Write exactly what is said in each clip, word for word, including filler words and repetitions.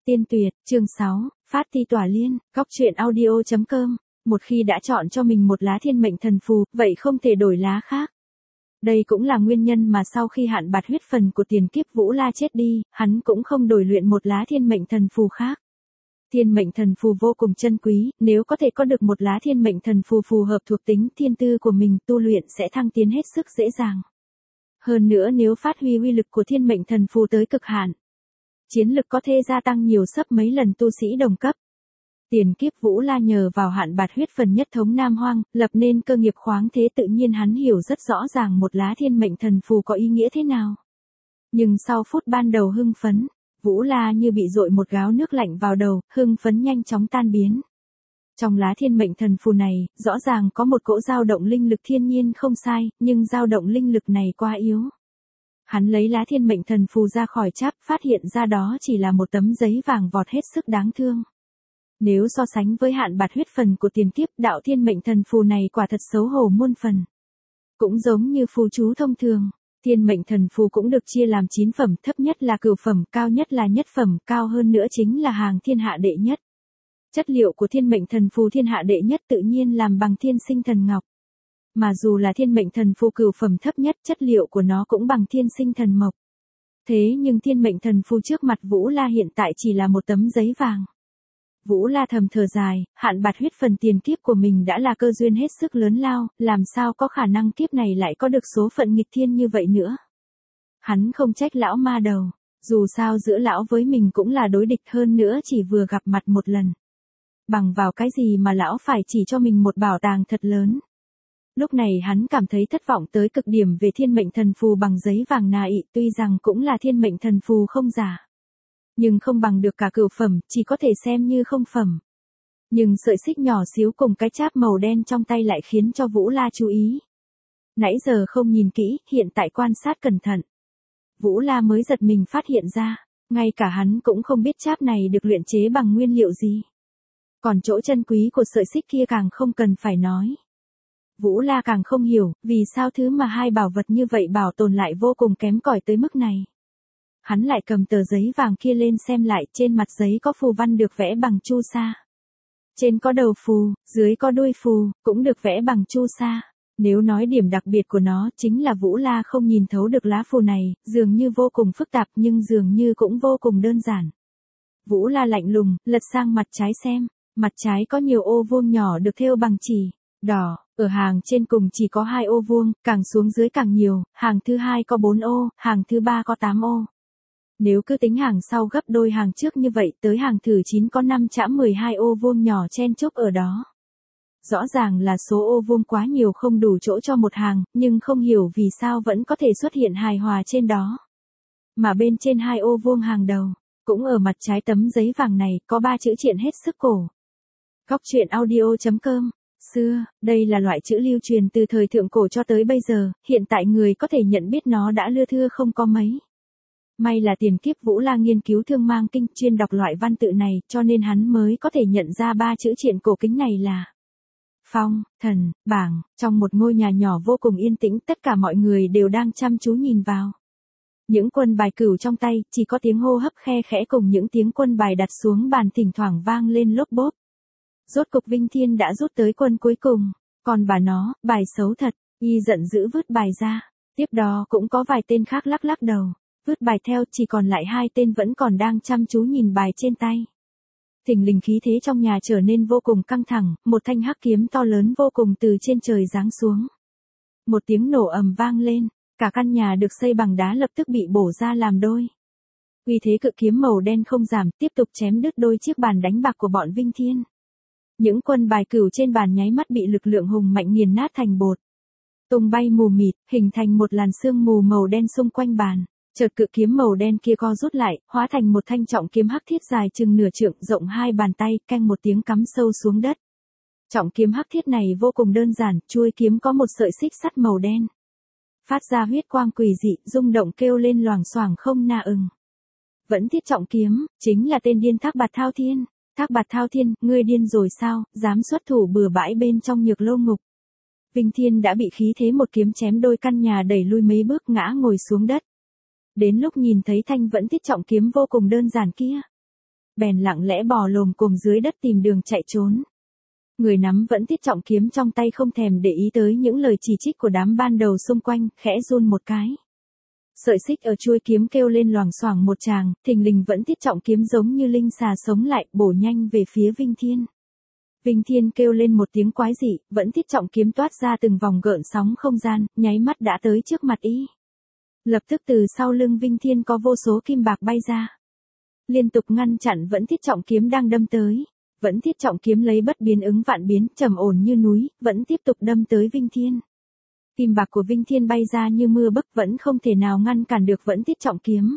Tiên tuyệt, chương sáu, phát ti tỏa liên, góc truyện audio chấm com. Một khi đã chọn cho mình một lá thiên mệnh thần phù, vậy không thể đổi lá khác. Đây cũng là nguyên nhân mà sau khi hạn bạt huyết phần của tiền kiếp Vũ La chết đi, hắn cũng không đổi luyện một lá thiên mệnh thần phù khác. Thiên mệnh thần phù vô cùng chân quý, nếu có thể có được một lá thiên mệnh thần phù phù hợp thuộc tính thiên tư của mình, tu luyện sẽ thăng tiến hết sức dễ dàng. Hơn nữa nếu phát huy uy lực của thiên mệnh thần phù tới cực hạn, chiến lực có thể gia tăng nhiều sấp mấy lần tu sĩ đồng cấp. Tiền kiếp Vũ La nhờ vào hạn bạt huyết phần nhất thống Nam Hoang, lập nên cơ nghiệp khoáng thế, tự nhiên hắn hiểu rất rõ ràng một lá thiên mệnh thần phù có ý nghĩa thế nào. Nhưng sau phút ban đầu hưng phấn, Vũ La như bị dội một gáo nước lạnh vào đầu, hưng phấn nhanh chóng tan biến. Trong lá thiên mệnh thần phù này, rõ ràng có một cỗ dao động linh lực thiên nhiên không sai, nhưng dao động linh lực này quá yếu. Hắn lấy lá thiên mệnh thần phù ra khỏi cháp, phát hiện ra đó chỉ là một tấm giấy vàng vọt hết sức đáng thương. Nếu so sánh với hạn bạt huyết phần của tiền kiếp, đạo thiên mệnh thần phù này quả thật xấu hổ muôn phần. Cũng giống như phù chú thông thường, thiên mệnh thần phù cũng được chia làm chín phẩm, thấp nhất là cửu phẩm, cao nhất là nhất phẩm, cao hơn nữa chính là hàng thiên hạ đệ nhất. Chất liệu của thiên mệnh thần phù thiên hạ đệ nhất tự nhiên làm bằng thiên sinh thần ngọc. Mà dù là thiên mệnh thần phù cửu phẩm thấp nhất, chất liệu của nó cũng bằng thiên sinh thần mộc. Thế nhưng thiên mệnh thần phù trước mặt Vũ La hiện tại chỉ là một tấm giấy vàng. Vũ La thầm thở dài, hạn bạt huyết phần tiền kiếp của mình đã là cơ duyên hết sức lớn lao, làm sao có khả năng kiếp này lại có được số phận nghịch thiên như vậy nữa. Hắn không trách lão ma đầu, dù sao giữa lão với mình cũng là đối địch, hơn nữa chỉ vừa gặp mặt một lần. Bằng vào cái gì mà lão phải chỉ cho mình một bảo tàng thật lớn. Lúc này hắn cảm thấy thất vọng tới cực điểm về thiên mệnh thần phù bằng giấy vàng nà ị, tuy rằng cũng là thiên mệnh thần phù không giả. Nhưng không bằng được cả cửu phẩm, chỉ có thể xem như không phẩm. Nhưng sợi xích nhỏ xíu cùng cái cháp màu đen trong tay lại khiến cho Vũ La chú ý. Nãy giờ không nhìn kỹ, hiện tại quan sát cẩn thận. Vũ La mới giật mình phát hiện ra, ngay cả hắn cũng không biết cháp này được luyện chế bằng nguyên liệu gì. Còn chỗ chân quý của sợi xích kia càng không cần phải nói. Vũ La càng không hiểu, vì sao thứ mà hai bảo vật như vậy bảo tồn lại vô cùng kém cỏi tới mức này. Hắn lại cầm tờ giấy vàng kia lên xem lại, trên mặt giấy có phù văn được vẽ bằng chu sa. Trên có đầu phù, dưới có đuôi phù, cũng được vẽ bằng chu sa. Nếu nói điểm đặc biệt của nó, chính là Vũ La không nhìn thấu được lá phù này, dường như vô cùng phức tạp nhưng dường như cũng vô cùng đơn giản. Vũ La lạnh lùng, lật sang mặt trái xem, mặt trái có nhiều ô vuông nhỏ được thêu bằng chỉ đỏ, ở hàng trên cùng chỉ có hai ô vuông, càng xuống dưới càng nhiều, hàng thứ hai có bốn ô, hàng thứ ba có tám ô. Nếu cứ tính hàng sau gấp đôi hàng trước như vậy, tới hàng thứ chín có năm chẵm mười hai ô vuông nhỏ chen chúc ở đó. Rõ ràng là số ô vuông quá nhiều không đủ chỗ cho một hàng, nhưng không hiểu vì sao vẫn có thể xuất hiện hài hòa trên đó. Mà bên trên hai ô vuông hàng đầu, cũng ở mặt trái tấm giấy vàng này, có ba chữ triện hết sức cổ. Góc truyện audio chấm com. Xưa, đây là loại chữ lưu truyền từ thời thượng cổ cho tới bây giờ, hiện tại người có thể nhận biết nó đã lưa thưa không có mấy. May là tiền kiếp Vũ La nghiên cứu thương mang kinh, chuyên đọc loại văn tự này, cho nên hắn mới có thể nhận ra ba chữ triện cổ kính này là phong, thần, bảng. Trong một ngôi nhà nhỏ vô cùng yên tĩnh, tất cả mọi người đều đang chăm chú nhìn vào. Những quân bài cửu trong tay, chỉ có tiếng hô hấp khe khẽ cùng những tiếng quân bài đặt xuống bàn thỉnh thoảng vang lên lốp bốp. Rốt cục Vinh Thiên đã rút tới quân cuối cùng, còn bà nó, bài xấu thật, y giận dữ vứt bài ra. Tiếp đó cũng có vài tên khác lắc lắc đầu, vứt bài theo, chỉ còn lại hai tên vẫn còn đang chăm chú nhìn bài trên tay. Thình lình khí thế trong nhà trở nên vô cùng căng thẳng, một thanh hắc kiếm to lớn vô cùng từ trên trời giáng xuống. Một tiếng nổ ầm vang lên, cả căn nhà được xây bằng đá lập tức bị bổ ra làm đôi. Uy thế cự kiếm màu đen không giảm, tiếp tục chém đứt đôi chiếc bàn đánh bạc của bọn Vinh Thiên. Những quân bài cửu trên bàn nháy mắt bị lực lượng hùng mạnh nghiền nát thành bột. Tung bay mù mịt, hình thành một làn sương mù màu đen xung quanh bàn. Chợt cự kiếm màu đen kia co rút lại, hóa thành một thanh trọng kiếm hắc thiết dài chừng nửa trượng, rộng hai bàn tay, canh một tiếng cắm sâu xuống đất. Trọng kiếm hắc thiết này vô cùng đơn giản, chuôi kiếm có một sợi xích sắt màu đen. Phát ra huyết quang quỷ dị, rung động kêu lên loảng xoảng không na ừng. Vẫn thiết trọng kiếm, chính là tên điên Thác Bạt Thao Thiên. Thác Bạt Thao Thiên, ngươi điên rồi sao, dám xuất thủ bừa bãi bên trong Nhược Lâu ngục. Vinh Thiên đã bị khí thế một kiếm chém đôi căn nhà đẩy lui mấy bước, ngã ngồi xuống đất. Đến lúc nhìn thấy thanh vẫn thiết trọng kiếm vô cùng đơn giản kia, bèn lặng lẽ bò lồm cồm dưới đất tìm đường chạy trốn. Người nắm vẫn tiết trọng kiếm trong tay không thèm để ý tới những lời chỉ trích của đám ban đầu xung quanh, khẽ run một cái. Sợi xích ở chuôi kiếm kêu lên loảng xoảng một tràng, thình lình vẫn tiết trọng kiếm giống như linh xà sống lại, bổ nhanh về phía Vinh Thiên. Vinh Thiên kêu lên một tiếng quái dị, vẫn tiết trọng kiếm toát ra từng vòng gợn sóng không gian, nháy mắt đã tới trước mặt y. Lập tức từ sau lưng Vinh Thiên có vô số kim bạc bay ra. Liên tục ngăn chặn vẫn tiết trọng kiếm đang đâm tới. Vẫn tiết trọng kiếm lấy bất biến ứng vạn biến, trầm ổn như núi, vẫn tiếp tục đâm tới Vinh Thiên. Kim bạc của Vinh Thiên bay ra như mưa bấc, vẫn không thể nào ngăn cản được vẫn tiết trọng kiếm.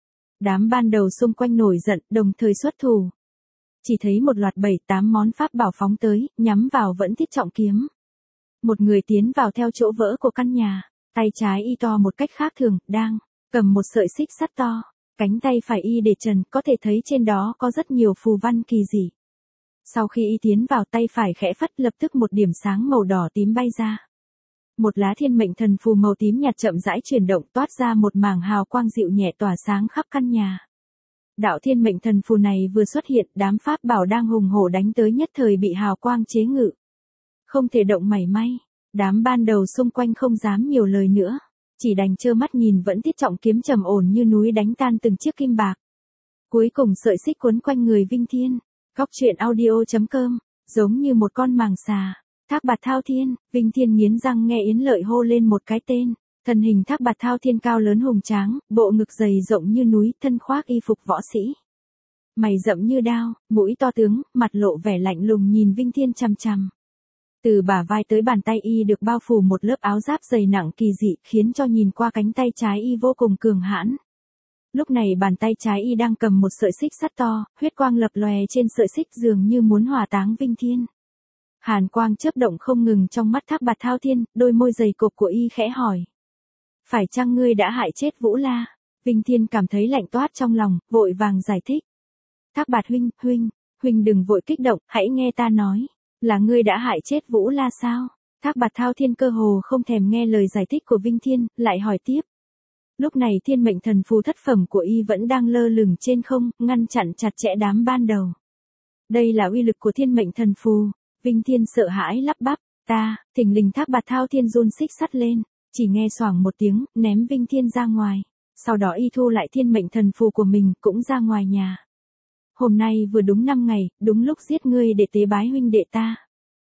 Đám ban đầu xung quanh nổi giận, đồng thời xuất thủ. Chỉ thấy một loạt bảy tám món pháp bảo phóng tới, nhắm vào vẫn tiết trọng kiếm. Một người tiến vào theo chỗ vỡ của căn nhà, tay trái y to một cách khác thường, đang cầm một sợi xích sắt to. Cánh tay phải y để trần, có thể thấy trên đó có rất nhiều phù văn kỳ dị. Sau khi y tiến vào, tay phải khẽ phất, lập tức một điểm sáng màu đỏ tím bay ra. Một lá thiên mệnh thần phù màu tím nhạt chậm rãi chuyển động, toát ra một mảng hào quang dịu nhẹ tỏa sáng khắp căn nhà. Đạo thiên mệnh thần phù này vừa xuất hiện, đám pháp bảo đang hùng hổ đánh tới nhất thời bị hào quang chế ngự. Không thể động mảy may, đám ban đầu xung quanh không dám nhiều lời nữa, chỉ đành trơ mắt nhìn vẫn tiết trọng kiếm trầm ổn như núi đánh tan từng chiếc kim bạc. Cuối cùng sợi xích quấn quanh người Vinh Thiên. Góc truyện audio chấm com, giống như một con màng xà. Thác Bạt Thao Thiên, Vinh Thiên nghiến răng nghe Yến Lợi hô lên một cái tên. Thân hình Thác Bạt Thao Thiên cao lớn hùng tráng, bộ ngực dày rộng như núi, thân khoác y phục võ sĩ. Mày rậm như đao, mũi to tướng, mặt lộ vẻ lạnh lùng nhìn Vinh Thiên chằm chằm. Từ bả vai tới bàn tay y được bao phủ một lớp áo giáp dày nặng kỳ dị, khiến cho nhìn qua cánh tay trái y vô cùng cường hãn. Lúc này bàn tay trái y đang cầm một sợi xích sắt to, huyết quang lập lòe trên sợi xích dường như muốn hỏa táng Vinh Thiên. Hàn quang chớp động không ngừng trong mắt Thác Bạt Thao Thiên, đôi môi dày cộp của y khẽ hỏi. Phải chăng ngươi đã hại chết Vũ La? Vinh Thiên cảm thấy lạnh toát trong lòng, vội vàng giải thích. Thác Bạt huynh, huynh, huynh đừng vội kích động, hãy nghe ta nói. Là ngươi đã hại chết Vũ La sao? Thác Bạt Thao Thiên cơ hồ không thèm nghe lời giải thích của Vinh Thiên, lại hỏi tiếp. Lúc này thiên mệnh thần phù thất phẩm của y vẫn đang lơ lửng trên không, ngăn chặn chặt chẽ đám ban đầu. Đây là uy lực của thiên mệnh thần phù. Vinh Thiên sợ hãi lắp bắp, ta, thình lình Thác Bạt Thao Thiên run xích sắt lên, chỉ nghe xoảng một tiếng, ném Vinh Thiên ra ngoài. Sau đó y thu lại thiên mệnh thần phù của mình, cũng ra ngoài nhà. Hôm nay vừa đúng năm ngày, đúng lúc giết ngươi để tế bái huynh đệ ta.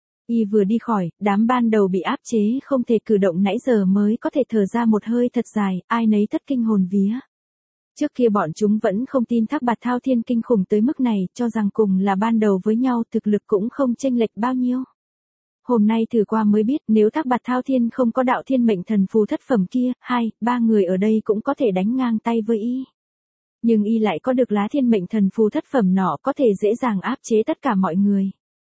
Y vừa đi khỏi, đám ban đầu bị áp chế không thể cử động nãy giờ mới có thể thở ra một hơi thật dài, ai nấy thất kinh hồn vía. Trước kia bọn chúng vẫn không tin Thác Bạt Thao Thiên kinh khủng tới mức này, cho rằng cùng là ban đầu với nhau thực lực cũng không chênh lệch bao nhiêu. Hôm nay thử qua mới biết nếu Thác Bạt Thao Thiên không có đạo thiên mệnh thần phù thất phẩm kia, hai, ba người ở đây cũng có thể đánh ngang tay với y. Nhưng y lại có được lá thiên mệnh thần phù thất phẩm nọ có thể dễ dàng áp chế tất cả mọi người.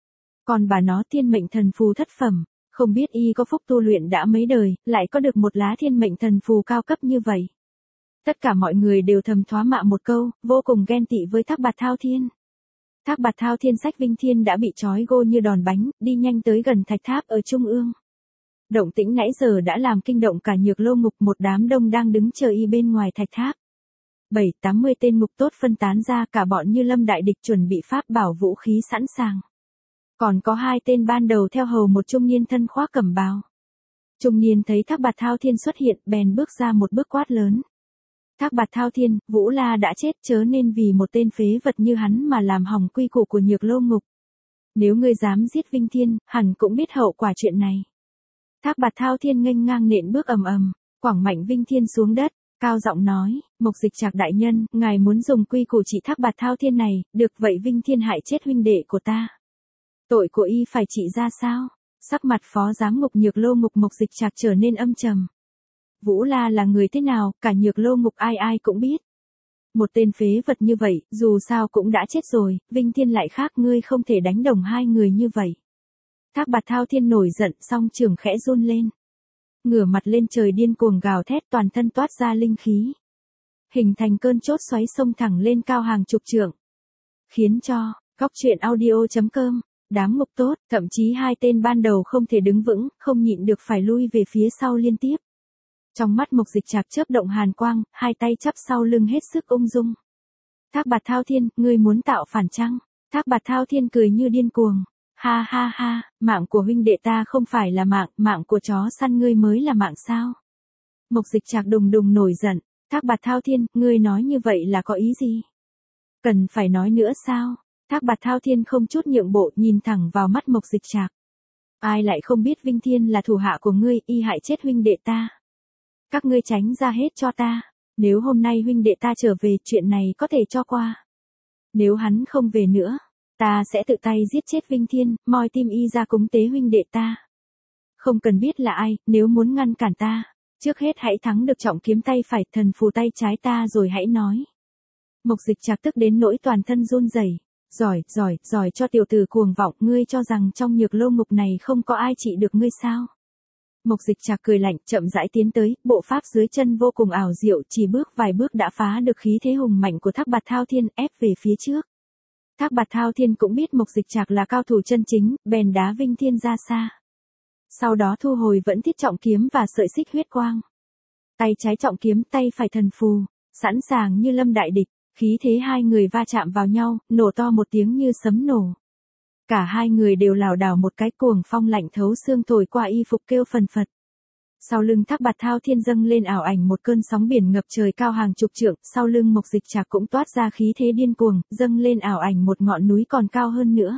Còn bà nó thiên mệnh thần phù thất phẩm, không biết y có phúc tu luyện đã mấy đời, lại có được một lá thiên mệnh thần phù cao cấp như vậy. Tất cả mọi người đều thầm thoá mạ một câu, vô cùng ghen tị với Thác Bạt Thao Thiên. Thác Bạt Thao Thiên xách Vinh Thiên đã bị trói gô như đòn bánh, đi nhanh tới gần thạch tháp ở trung ương. Động tĩnh nãy giờ đã làm kinh động cả Nhược Lô Ngục, một đám đông đang đứng chờ y bên ngoài thạch tháp. Bảy tám mươi tên ngục tốt phân tán ra, cả bọn như lâm đại địch chuẩn bị pháp bảo vũ khí sẵn sàng. Còn có hai tên ban đầu theo hầu một trung niên thân khoác cẩm bào. Trung niên thấy Thác Bạt Thao Thiên xuất hiện, bèn bước ra một bước quát lớn. Thác Bạt Thao Thiên, Vũ La đã chết, chớ nên vì một tên phế vật như hắn mà làm hỏng quy củ của Nhược Lô Ngục. Nếu ngươi dám giết Vinh Thiên, hẳn cũng biết hậu quả chuyện này. Thác Bạt Thao Thiên nghênh ngang nện bước ầm ầm, quẳng mạnh Vinh Thiên xuống đất, cao giọng nói, Mộc Dịch Trạc đại nhân, ngài muốn dùng quy củ trị Thác Bạt Thao Thiên này, được vậy Vinh Thiên hại chết huynh đệ của ta. Tội của y phải trị ra sao? Sắc mặt phó giám ngục Nhược Lô Ngục Mộc Dịch Trạc trở nên âm trầm. Vũ La là người thế nào, cả Nhược Lô Ngục ai ai cũng biết. Một tên phế vật như vậy, dù sao cũng đã chết rồi, Vinh Thiên lại khác, ngươi không thể đánh đồng hai người như vậy. Thác Bạt Thao Thiên nổi giận, song trường khẽ run lên. Ngửa mặt lên trời điên cuồng gào thét, toàn thân toát ra linh khí. Hình thành cơn chốt xoáy xông thẳng lên cao hàng chục trượng. Khiến cho, góc truyện audio chấm com, đám ngục tốt, thậm chí hai tên ban đầu không thể đứng vững, không nhịn được phải lui về phía sau liên tiếp. Trong mắt Mộc Dịch Trạc chớp động hàn quang, hai tay chắp sau lưng hết sức ung dung. Thác Bạt Thao Thiên, ngươi muốn tạo phản chăng? Thác Bạt Thao Thiên cười như điên cuồng. Ha ha ha, mạng của huynh đệ ta không phải là mạng, mạng của chó săn ngươi mới là mạng sao? Mộc Dịch Trạc đùng đùng nổi giận. Thác Bạt Thao Thiên, ngươi nói như vậy là có ý gì? Cần phải nói nữa sao? Thác Bạt Thao Thiên không chút nhượng bộ nhìn thẳng vào mắt Mộc Dịch Trạc. Ai lại không biết Vinh Thiên là thủ hạ của ngươi, y hại chết huynh đệ ta. Các ngươi tránh ra hết cho ta. Nếu hôm nay huynh đệ ta trở về, chuyện này có thể cho qua. Nếu hắn không về nữa, ta sẽ tự tay giết chết Vinh Thiên, moi tim y ra cúng tế huynh đệ ta. Không cần biết là ai, nếu muốn ngăn cản ta, trước hết hãy thắng được trọng kiếm tay phải, thần phù tay trái ta rồi hãy nói. Mộc Dịch Trạc tức đến nỗi toàn thân run rẩy. Giỏi, giỏi, giỏi cho tiểu tử cuồng vọng, ngươi cho rằng trong nhược lô ngục này không có ai trị được ngươi sao? Mộc Dịch Trạc cười lạnh, chậm rãi tiến tới, bộ pháp dưới chân vô cùng ảo diệu, chỉ bước vài bước đã phá được khí thế hùng mạnh của Thác Bạt Thao Thiên, ép về phía trước. Thác Bạt Thao Thiên cũng biết Mộc Dịch Trạc là cao thủ chân chính, bèn đá Vinh Thiên ra xa. Sau đó thu hồi vẫn thiết trọng kiếm và sợi xích huyết quang. Tay trái trọng kiếm, tay phải thần phù, sẵn sàng như lâm đại địch, khí thế hai người va chạm vào nhau, nổ to một tiếng như sấm nổ. Cả hai người đều lảo đảo một cái, cuồng phong lạnh thấu xương thổi qua y phục kêu phần phật. Sau lưng Thác Bạt Thao Thiên dâng lên ảo ảnh một cơn sóng biển ngập trời cao hàng chục trượng, sau lưng Mộc Dịch Trạc cũng toát ra khí thế điên cuồng, dâng lên ảo ảnh một ngọn núi còn cao hơn nữa.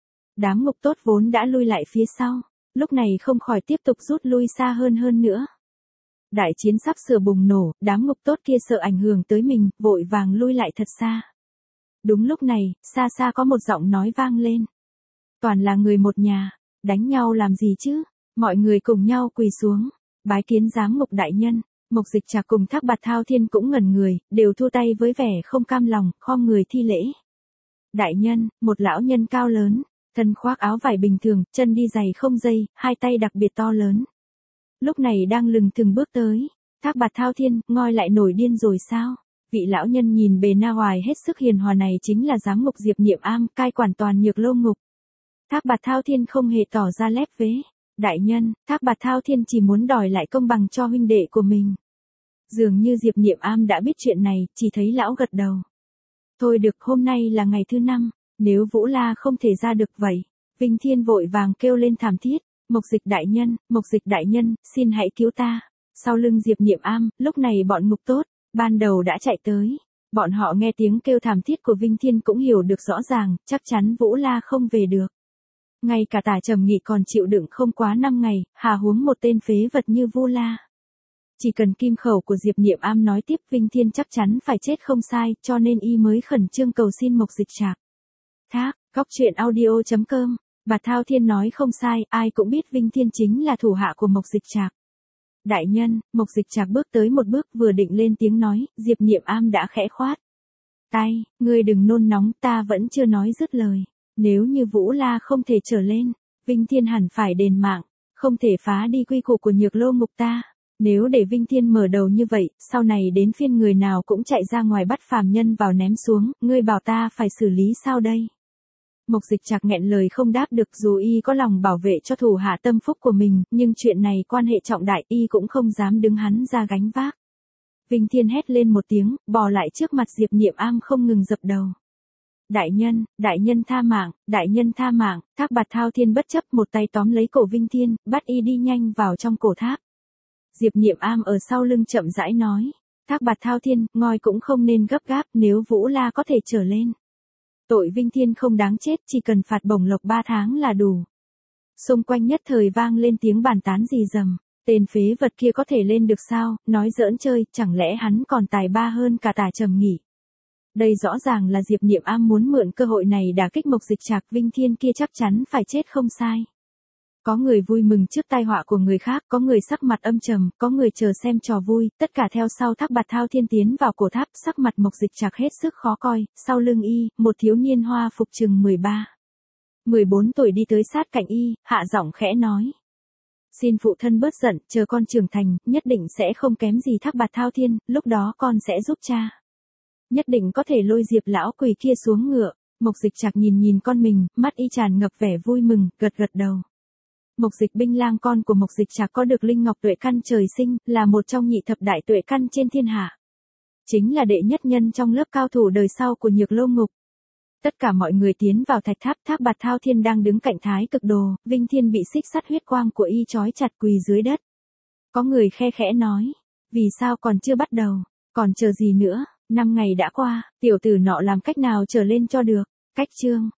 Đám ngục tốt vốn đã lui lại phía sau, lúc này không khỏi tiếp tục rút lui xa hơn hơn nữa. Đại chiến sắp sửa bùng nổ, đám ngục tốt kia sợ ảnh hưởng tới mình, vội vàng lui lại thật xa. Đúng lúc này, xa xa có một giọng nói vang lên. Toàn là người một nhà, đánh nhau làm gì chứ? Mọi người cùng nhau quỳ xuống, bái kiến giám ngục đại nhân. Mộc Dịch Trạc cùng Thác Bạt Thao Thiên cũng ngẩn người, đều thu tay với vẻ không cam lòng, khom người thi lễ. Đại nhân, một lão nhân cao lớn, thân khoác áo vải bình thường, chân đi giày không dây, hai tay đặc biệt to lớn. Lúc này đang lừng thừng bước tới. Thác Bạt Thao Thiên, ngoi lại nổi điên rồi sao? Vị lão nhân nhìn bề na hoài hết sức hiền hòa này chính là giám ngục Diệp Niệm Am, cai quản toàn nhược lô ngục. Thác Bạt Thao Thiên không hề tỏ ra lép vế. Đại nhân, Thác Bạt Thao Thiên chỉ muốn đòi lại công bằng cho huynh đệ của mình. Dường như Diệp Niệm Am đã biết chuyện này, chỉ thấy lão gật đầu. Thôi được, hôm nay là ngày thứ năm, nếu Vũ La không thể ra được vậy. Vinh Thiên vội vàng kêu lên thảm thiết. Mộc Dịch đại nhân, Mộc Dịch đại nhân, xin hãy cứu ta. Sau lưng Diệp Niệm Am, lúc này bọn ngục tốt, ban đầu đã chạy tới. Bọn họ nghe tiếng kêu thảm thiết của Vinh Thiên cũng hiểu được rõ ràng, chắc chắn Vũ La không về được. Ngay cả Tả Trầm Nghị còn chịu đựng không quá năm ngày, hà huống một tên phế vật như Vu La. Chỉ cần kim khẩu của Diệp Niệm Am nói tiếp, Vinh Thiên chắc chắn phải chết không sai, cho nên y mới khẩn trương cầu xin Mộc Dịch Trạc. Thác, góc truyện audio chấm com. Bạt Thao Thiên nói không sai, ai cũng biết Vinh Thiên chính là thủ hạ của Mộc Dịch Trạc. Đại nhân, Mộc Dịch Trạc bước tới một bước vừa định lên tiếng nói, Diệp Niệm Am đã khẽ khoát tay, ngươi đừng nôn nóng, ta vẫn chưa nói dứt lời. Nếu như Vũ La không thể trở lên, Vinh Thiên hẳn phải đền mạng, không thể phá đi quy củ của nhược lô ngục ta. Nếu để Vinh Thiên mở đầu như vậy, sau này đến phiên người nào cũng chạy ra ngoài bắt phàm nhân vào ném xuống, ngươi bảo ta phải xử lý sao đây? Mộc Dịch Trạc nghẹn lời không đáp được, dù y có lòng bảo vệ cho thủ hạ tâm phúc của mình, nhưng chuyện này quan hệ trọng đại, y cũng không dám đứng hắn ra gánh vác. Vinh Thiên hét lên một tiếng, bò lại trước mặt Diệp Niệm Am không ngừng dập đầu. Đại nhân, đại nhân tha mạng, đại nhân tha mạng. Thác Bạt Thao Thiên bất chấp một tay tóm lấy cổ Vinh Thiên, bắt y đi nhanh vào trong cổ tháp. Diệp Niệm Am ở sau lưng chậm rãi nói. Thác Bạt Thao Thiên, ngoi cũng không nên gấp gáp, nếu Vũ La có thể trở lên. Tội Vinh Thiên không đáng chết, chỉ cần phạt bổng lộc ba tháng là đủ. Xung quanh nhất thời vang lên tiếng bàn tán rì rầm. Tên phế vật kia có thể lên được sao, nói giỡn chơi, chẳng lẽ hắn còn tài ba hơn cả Tả Trầm Nghị. Đây rõ ràng là Diệp Niệm Am muốn mượn cơ hội này đả kích Mộc Dịch Trạc, Vinh Thiên kia chắc chắn phải chết không sai. Có người vui mừng trước tai họa của người khác, có người sắc mặt âm trầm, có người chờ xem trò vui, tất cả theo sau Thác Bạt Thao Thiên tiến vào cổ tháp, sắc mặt Mộc Dịch Trạc hết sức khó coi, sau lưng y, một thiếu niên hoa phục chừng mười ba, mười bốn tuổi đi tới sát cạnh y, hạ giọng khẽ nói. Xin phụ thân bớt giận, chờ con trưởng thành, nhất định sẽ không kém gì Thác Bạt Thao Thiên, lúc đó con sẽ giúp cha. Nhất định có thể lôi Diệp lão quỷ kia xuống ngựa. Mộc Dịch Trạc nhìn nhìn con mình, mắt y tràn ngập vẻ vui mừng, gật gật đầu. Mộc Dịch Binh Lang con của Mộc Dịch Trạc có được linh ngọc tuệ căn trời sinh, là một trong nhị thập đại tuệ căn trên thiên hạ. chính là đệ nhất nhân trong lớp cao thủ đời sau của Nhược Lô Ngục. Tất cả mọi người tiến vào thạch tháp, Thác Bạt Thao Thiên đang đứng cạnh Thái Cực Đồ, Vinh Thiên bị xích sắt huyết quang của y trói chặt quỳ dưới đất. Có người khe khẽ nói, vì sao còn chưa bắt đầu, còn chờ gì nữa, năm ngày đã qua, tiểu tử nọ làm cách nào trở lên cho được, cách chương.